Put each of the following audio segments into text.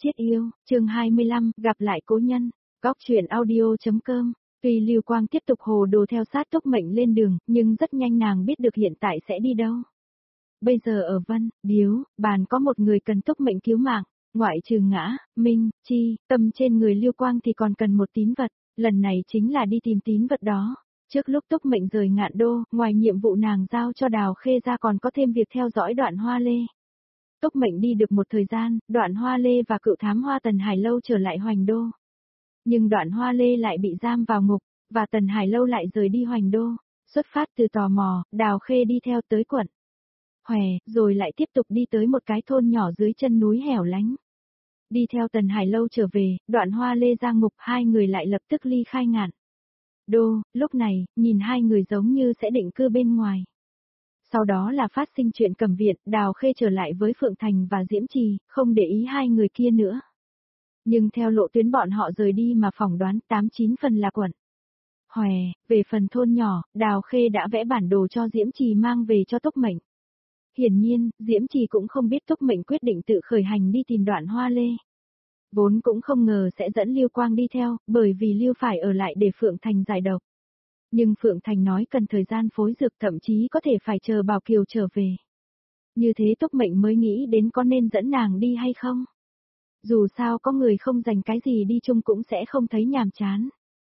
Chết yêu, chương 25, gặp lại cố nhân, góc truyện audio.com. Tuy Lưu Quang tiếp tục hồ đồ theo sát Túc Mệnh lên đường, nhưng rất nhanh nàng biết được hiện tại sẽ đi đâu. Bây giờ ở Vân, Điếu, Bàn có một người cần Túc Mệnh cứu mạng, ngoại trừ Ngã, Minh, Chi, Tâm trên người Lưu Quang thì còn cần một tín vật, lần này chính là đi tìm tín vật đó. Trước lúc Túc Mệnh rời Ngạn Đô, ngoài nhiệm vụ nàng giao cho Đào Khê ra còn có thêm việc theo dõi Đoạn Hoa Lê. Túc Mệnh đi được một thời gian, Đoạn Hoa Lê và cựu thám hoa Tần Hải Lâu trở lại Hoành Đô. Nhưng Đoạn Hoa Lê lại bị giam vào ngục, và Tần Hải Lâu lại rời đi Hoành Đô. Xuất phát từ tò mò, Đào Khê đi theo tới quận Hòe, rồi lại tiếp tục đi tới một cái thôn nhỏ dưới chân núi hẻo lánh. Đi theo Tần Hải Lâu trở về, Đoạn Hoa Lê ra ngục, hai người lại lập tức ly khai Ngạn Đô. Lúc này, nhìn hai người giống như sẽ định cư bên ngoài. Sau đó là phát sinh chuyện Cẩm Viện, Đào Khê trở lại với Phượng Thành và Diễm Trì, không để ý hai người kia nữa. Nhưng theo lộ tuyến bọn họ rời đi mà phỏng đoán 8-9 phần là quận Hòe. Về phần thôn nhỏ, Đào Khê đã vẽ bản đồ cho Diễm Trì mang về cho Túc Mệnh. Hiển nhiên, Diễm Trì cũng không biết Túc Mệnh quyết định tự khởi hành đi tìm Đoạn Hoa Lê. Vốn cũng không ngờ sẽ dẫn Lưu Quang đi theo, bởi vì Lưu phải ở lại để Phượng Thành giải độc. Nhưng Phượng Thành nói cần thời gian phối dược, thậm chí có thể phải chờ Bảo Kiều trở về. Như thế Túc Mệnh mới nghĩ đến có nên dẫn nàng đi hay không. Dù sao có người không dành cái gì đi chung cũng sẽ không thấy nhàm chán.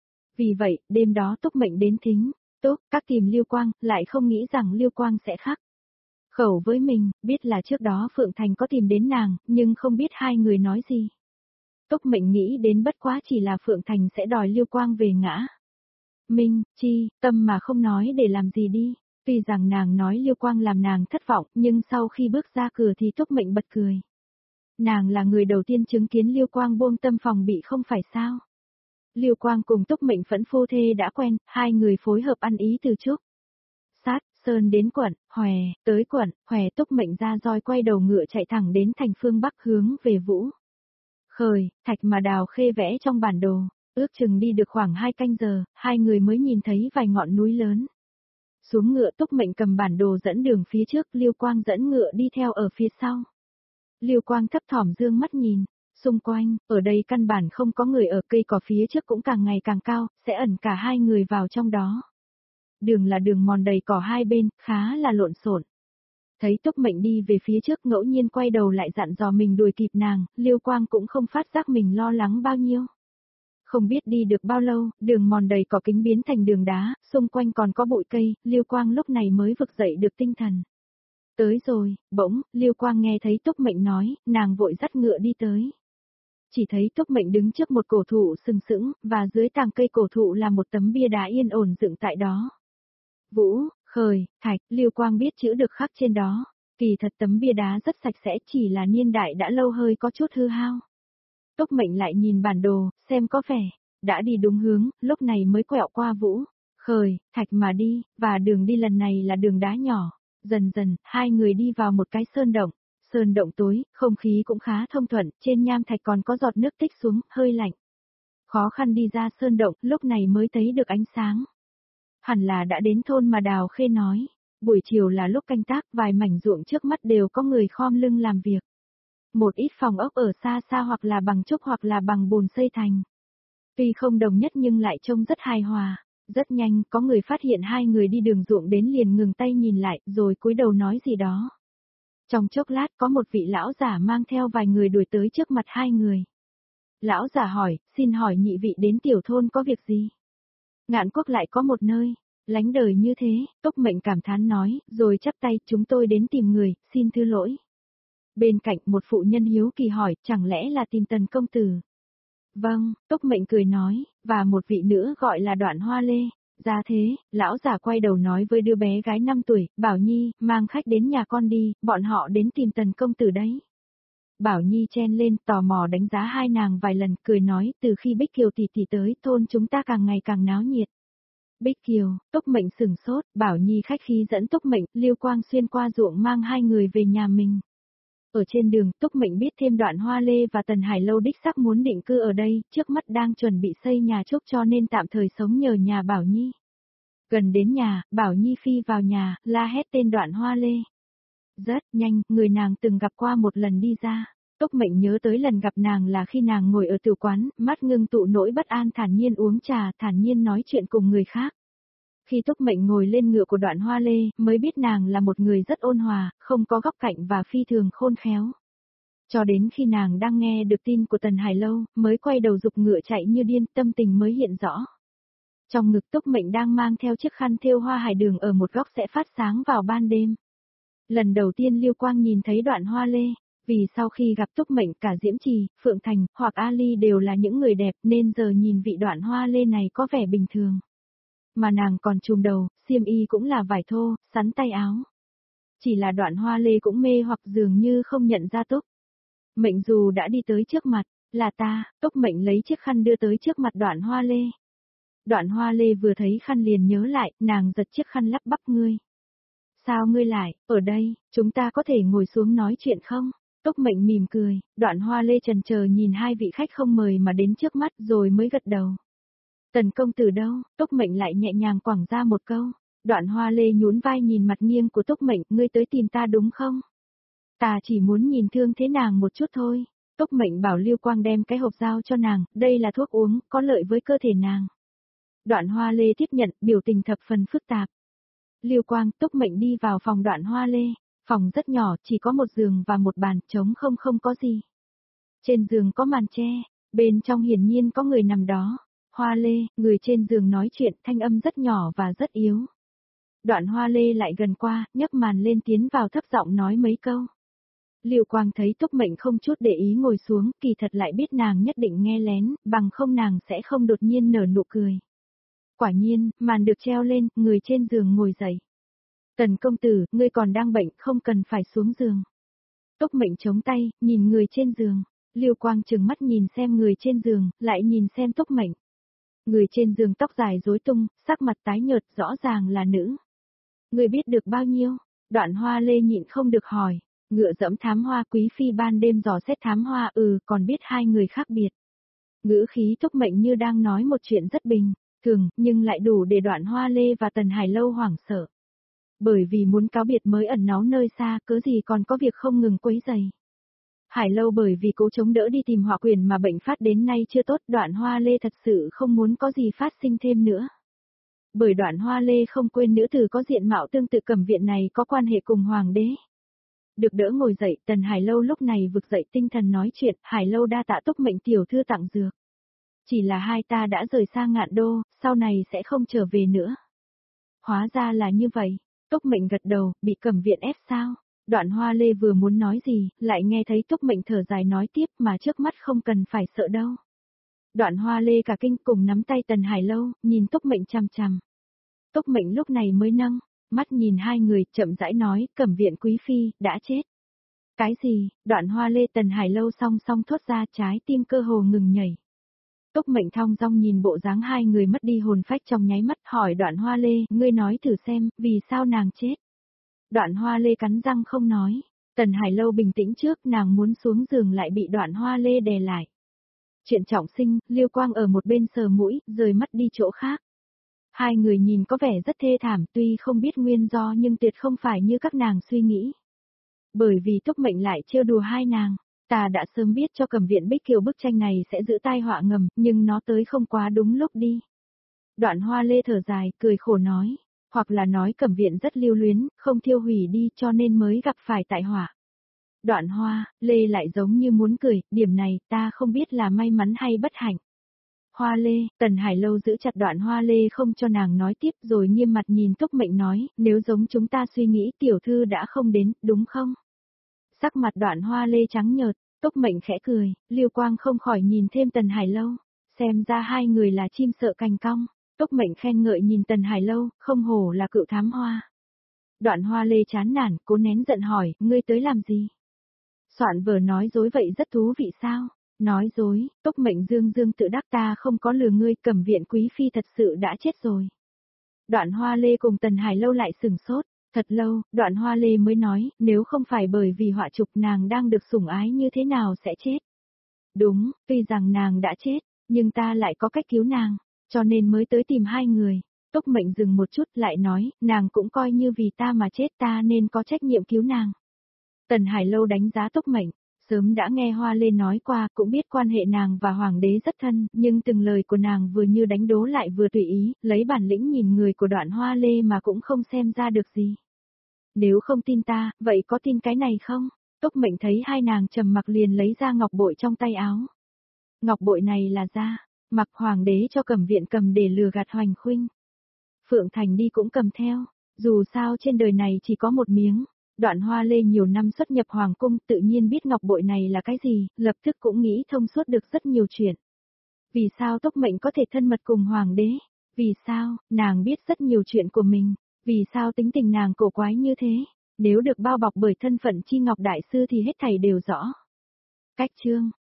Vì vậy, đêm đó Túc Mệnh đến thính, các tìm Lưu Quang, lại không nghĩ rằng Lưu Quang sẽ khắc khẩu với mình, biết là trước đó Phượng Thành có tìm đến nàng, nhưng không biết hai người nói gì. Túc Mệnh nghĩ đến bất quá chỉ là Phượng Thành sẽ đòi Lưu Quang về Ngã Minh, Chi, Tâm mà không nói để làm gì đi. Tuy rằng nàng nói Lưu Quang làm nàng thất vọng, nhưng sau khi bước ra cửa thì Túc Mệnh bật cười. Nàng là người đầu tiên chứng kiến Lưu Quang buông tâm phòng bị không phải sao. Lưu Quang cùng Túc Mệnh phẫn phu thê đã quen, hai người phối hợp ăn ý từ trước. Sát, Sơn đến quận Hòe, tới quận Hòe Túc Mệnh ra roi quay đầu ngựa chạy thẳng đến thành phương Bắc hướng về Vũ Khởi, Thạch mà Đào Khê vẽ trong bản đồ. Ước chừng đi được khoảng 2 canh giờ, hai người mới nhìn thấy vài ngọn núi lớn. Xuống ngựa Túc Mệnh cầm bản đồ dẫn đường phía trước, Lưu Quang dẫn ngựa đi theo ở phía sau. Lưu Quang thấp thỏm dương mắt nhìn, xung quanh, ở đây căn bản không có người ở, cây cỏ phía trước cũng càng ngày càng cao, sẽ ẩn cả hai người vào trong đó. Đường là đường mòn đầy cỏ hai bên, khá là lộn xộn. Thấy Túc Mệnh đi về phía trước ngẫu nhiên quay đầu lại dặn dò mình đuổi kịp nàng, Lưu Quang cũng không phát giác mình lo lắng bao nhiêu. Không biết đi được bao lâu, đường mòn đầy cỏ kính biến thành đường đá, xung quanh còn có bụi cây, Lưu Quang lúc này mới vực dậy được tinh thần. Tới rồi, bỗng, Lưu Quang nghe thấy Túc Mệnh nói, nàng vội dắt ngựa đi tới. Chỉ thấy Túc Mệnh đứng trước một cổ thụ sừng sững, và dưới tàng cây cổ thụ là một tấm bia đá yên ổn dựng tại đó. Vũ Khởi, Thạch, Lưu Quang biết chữ được khắc trên đó. Kỳ thật tấm bia đá rất sạch sẽ, chỉ là niên đại đã lâu hơi có chút hư hao. Túc Mệnh lại nhìn bản đồ, xem có vẻ đã đi đúng hướng, lúc này mới quẹo qua Vũ Khởi, Thạch mà đi, và đường đi lần này là đường đá nhỏ. Dần dần, hai người đi vào một cái sơn động. Sơn động tối, không khí cũng khá thông thuận, trên nham thạch còn có giọt nước tích xuống, hơi lạnh. Khó khăn đi ra sơn động, lúc này mới thấy được ánh sáng. Hẳn là đã đến thôn mà Đào Khê nói. Buổi chiều là lúc canh tác, vài mảnh ruộng trước mắt đều có người khom lưng làm việc. Một ít phòng ốc ở xa xa hoặc là bằng trúc hoặc là bằng bùn xây thành. Tuy không đồng nhất nhưng lại trông rất hài hòa. Rất nhanh, có người phát hiện hai người đi đường ruộng đến liền ngừng tay nhìn lại, rồi cúi đầu nói gì đó. Trong chốc lát có một vị lão giả mang theo vài người đuổi tới trước mặt hai người. Lão giả hỏi, xin hỏi nhị vị đến tiểu thôn có việc gì? Ngạn Quốc lại có một nơi lánh đời như thế, Túc Mệnh cảm thán nói, rồi chắp tay, chúng tôi đến tìm người, xin thứ lỗi. Bên cạnh một phụ nhân hiếu kỳ hỏi, chẳng lẽ là tìm Tần công tử? Vâng, Túc Mệnh cười nói, và một vị nữa gọi là Đoạn Hoa Lê. Ra thế, lão giả quay đầu nói với đứa bé gái 5 tuổi, Bảo Nhi, mang khách đến nhà con đi, bọn họ đến tìm Tần công tử đấy. Bảo Nhi chen lên, tò mò đánh giá hai nàng vài lần, cười nói, từ khi Bích Kiều tỷ tỷ tới, thôn chúng ta càng ngày càng náo nhiệt. Bích Kiều, Túc Mệnh sửng sốt, Bảo Nhi khách khí dẫn Túc Mệnh, Lưu Quang xuyên qua ruộng mang hai người về nhà mình. Ở trên đường, Túc Mệnh biết thêm Đoạn Hoa Lê và Tần Hải Lâu đích xác muốn định cư ở đây, trước mắt đang chuẩn bị xây nhà trúc cho nên tạm thời sống nhờ nhà Bảo Nhi. Gần đến nhà, Bảo Nhi phi vào nhà, la hét tên Đoạn Hoa Lê. Rất nhanh, người nàng từng gặp qua một lần đi ra. Túc Mệnh nhớ tới lần gặp nàng là khi nàng ngồi ở tiểu quán, mắt ngưng tụ nỗi bất an thản nhiên uống trà, thản nhiên nói chuyện cùng người khác. Khi Túc Mệnh ngồi lên ngựa của Đoạn Hoa Lê, mới biết nàng là một người rất ôn hòa, không có góc cạnh và phi thường khôn khéo. Cho đến khi nàng đang nghe được tin của Tần Hải Lâu, mới quay đầu giục ngựa chạy như điên, tâm tình mới hiện rõ. Trong ngực Túc Mệnh đang mang theo chiếc khăn thêu hoa hải đường ở một góc sẽ phát sáng vào ban đêm. Lần đầu tiên Lưu Quang nhìn thấy Đoạn Hoa Lê, vì sau khi gặp Túc Mệnh cả Diễm Trì, Phượng Thành, hoặc Ali đều là những người đẹp nên giờ nhìn vị Đoạn Hoa Lê này có vẻ bình thường. Mà nàng còn trùm đầu, xiêm y cũng là vải thô, sắn tay áo. Chỉ là Đoạn Hoa Lê cũng mê hoặc dường như không nhận ra Túc Mệnh dù đã đi tới trước mặt, là ta. Túc Mệnh lấy chiếc khăn đưa tới trước mặt Đoạn Hoa Lê. Đoạn Hoa Lê vừa thấy khăn liền nhớ lại, nàng giật chiếc khăn lắp bắp ngươi. Sao ngươi lại, ở đây, chúng ta có thể ngồi xuống nói chuyện không? Túc Mệnh mỉm cười, Đoạn Hoa Lê chần chờ nhìn hai vị khách không mời mà đến trước mắt rồi mới gật đầu. Tần công tử đâu? Túc Mệnh lại nhẹ nhàng quẳng ra một câu. Đoạn Hoa Lê nhún vai nhìn mặt nghiêng của Túc Mệnh, ngươi tới tìm ta đúng không? Ta chỉ muốn nhìn thương thế nàng một chút thôi. Túc Mệnh bảo Lưu Quang đem cái hộp dao cho nàng, đây là thuốc uống, có lợi với cơ thể nàng. Đoạn Hoa Lê tiếp nhận, biểu tình thập phần phức tạp. Lưu Quang, Túc Mệnh đi vào phòng Đoạn Hoa Lê. Phòng rất nhỏ, chỉ có một giường và một bàn, trống không có gì. Trên giường có màn che, bên trong hiển nhiên có người nằm đó. Hoa Lê, người trên giường nói chuyện, thanh âm rất nhỏ và rất yếu. Đoạn Hoa Lê lại gần qua, nhấc màn lên tiến vào thấp giọng nói mấy câu. Lưu Quang thấy Túc Mệnh không chút để ý ngồi xuống, kỳ thật lại biết nàng nhất định nghe lén, bằng không nàng sẽ không đột nhiên nở nụ cười. Quả nhiên, màn được treo lên, người trên giường ngồi dậy. Tần công tử, ngươi còn đang bệnh, không cần phải xuống giường. Túc Mệnh chống tay, nhìn người trên giường. Lưu Quang trừng mắt nhìn xem người trên giường, lại nhìn xem Túc Mệnh. Người trên giường tóc dài rối tung, sắc mặt tái nhợt, rõ ràng là nữ. Ngươi biết được bao nhiêu? Đoạn Hoa Lê nhịn không được hỏi. Ngựa dẫm thám hoa, quý phi ban đêm dò xét thám hoa, còn biết hai người khác biệt. Ngữ khí Túc Mệnh như đang nói một chuyện rất bình thường, nhưng lại đủ để Đoạn Hoa Lê và Tần Hải Lâu hoảng sợ. Bởi vì muốn cáo biệt mới ẩn náu nơi xa, cớ gì còn có việc không ngừng quấy rầy. Hải Lâu bởi vì cố chống đỡ đi tìm Hỏa Quyền mà bệnh phát đến nay chưa tốt, Đoạn Hoa Lê thật sự không muốn có gì phát sinh thêm nữa. Bởi Đoạn Hoa Lê không quên nữ tử có diện mạo tương tự Cẩm Viện này có quan hệ cùng Hoàng đế. Được đỡ ngồi dậy, Tần Hải Lâu lúc này vực dậy tinh thần nói chuyện, Hải Lâu đa tạ Túc Mệnh tiểu thư tặng dược. Chỉ là hai ta đã rời xa Ngạn Đô, sau này sẽ không trở về nữa. Hóa ra là như vậy, Túc Mệnh gật đầu, bị Cẩm Viện ép sao? Đoạn Hoa Lê vừa muốn nói gì, lại nghe thấy Túc Mệnh thở dài nói tiếp mà trước mắt không cần phải sợ đâu. Đoạn Hoa Lê cả kinh cùng nắm tay Tần Hải Lâu, nhìn Túc Mệnh chằm chằm. Túc Mệnh lúc này mới nâng mắt nhìn hai người, chậm rãi nói, Cẩm Viện quý phi, đã chết. Cái gì? Đoạn Hoa Lê Tần Hải Lâu song song thốt ra, trái tim cơ hồ ngừng nhảy. Túc Mệnh thong dong nhìn bộ dáng hai người mất đi hồn phách trong nháy mắt, hỏi Đoạn Hoa Lê, ngươi nói thử xem, vì sao nàng chết? Đoạn Hoa Lê cắn răng không nói. Tần Hải Lâu bình tĩnh trước, nàng muốn xuống giường lại bị Đoạn Hoa Lê đè lại. Chuyện trọng sinh, Lưu Quang ở một bên sờ mũi, rời mắt đi chỗ khác. Hai người nhìn có vẻ rất thê thảm, tuy không biết nguyên do nhưng tuyệt không phải như các nàng suy nghĩ. Bởi vì Túc Mệnh lại trêu đùa hai nàng, ta đã sớm biết cho Cẩm Viện Bích Kiều bức tranh này sẽ giữ tai họa ngầm, nhưng nó tới không quá đúng lúc đi. Đoạn Hoa Lê thở dài, cười khổ nói, hoặc là nói Cẩm Viện rất lưu luyến, không thiêu hủy đi cho nên mới gặp phải tai họa. Đoạn Hoa Lê lại giống như muốn cười, điểm này ta không biết là may mắn hay bất hạnh. Hoa Lê, Tần Hải Lâu giữ chặt Đoạn Hoa Lê không cho nàng nói tiếp rồi nghiêm mặt nhìn Túc Mệnh nói, nếu giống chúng ta suy nghĩ tiểu thư đã không đến, đúng không? Sắc mặt Đoạn Hoa Lê trắng nhợt, Túc Mệnh khẽ cười, Lưu Quang không khỏi nhìn thêm Tần Hải Lâu, xem ra hai người là chim sợ cành cong. Túc Mệnh khen ngợi nhìn Tần Hải Lâu, không hổ là cựu thám hoa. Đoạn Hoa Lê chán nản, cố nén giận hỏi, ngươi tới làm gì? Soạn vở nói dối vậy rất thú vị sao? Nói dối, Túc Mệnh dương dương tự đắc, ta không có lừa ngươi, Cẩm Viện quý phi thật sự đã chết rồi. Đoạn Hoa Lê cùng Tần Hải Lâu lại sừng sốt, thật lâu, Đoạn Hoa Lê mới nói, nếu không phải bởi vì họa trục nàng đang được sủng ái như thế nào sẽ chết. Đúng, tuy rằng nàng đã chết, nhưng ta lại có cách cứu nàng, cho nên mới tới tìm hai người. Túc Mệnh dừng một chút lại nói, nàng cũng coi như vì ta mà chết, ta nên có trách nhiệm cứu nàng. Tần Hải Lâu đánh giá Túc Mệnh, Sớm đã nghe Hoa Lê nói qua, cũng biết quan hệ nàng và Hoàng đế rất thân, nhưng từng lời của nàng vừa như đánh đố lại vừa tùy ý, lấy bản lĩnh nhìn người của Đoạn Hoa Lê mà cũng không xem ra được gì. Nếu không tin ta, vậy có tin cái này không? Túc Mệnh thấy hai nàng trầm mặc liền lấy ra ngọc bội trong tay áo. Ngọc bội này là ra, mặc Hoàng đế cho Cẩm Viện cầm để lừa gạt Hoành Khuynh. Phượng Thành đi cũng cầm theo, dù sao trên đời này chỉ có một miếng. Đoạn Hoa Lê nhiều năm xuất nhập hoàng cung tự nhiên biết ngọc bội này là cái gì, lập tức cũng nghĩ thông suốt được rất nhiều chuyện. Vì sao Túc Mệnh có thể thân mật cùng hoàng đế? Vì sao, nàng biết rất nhiều chuyện của mình? Vì sao tính tình nàng cổ quái như thế? Nếu được bao bọc bởi thân phận Chi Ngọc Đại Sư thì hết thảy đều rõ. Cách chương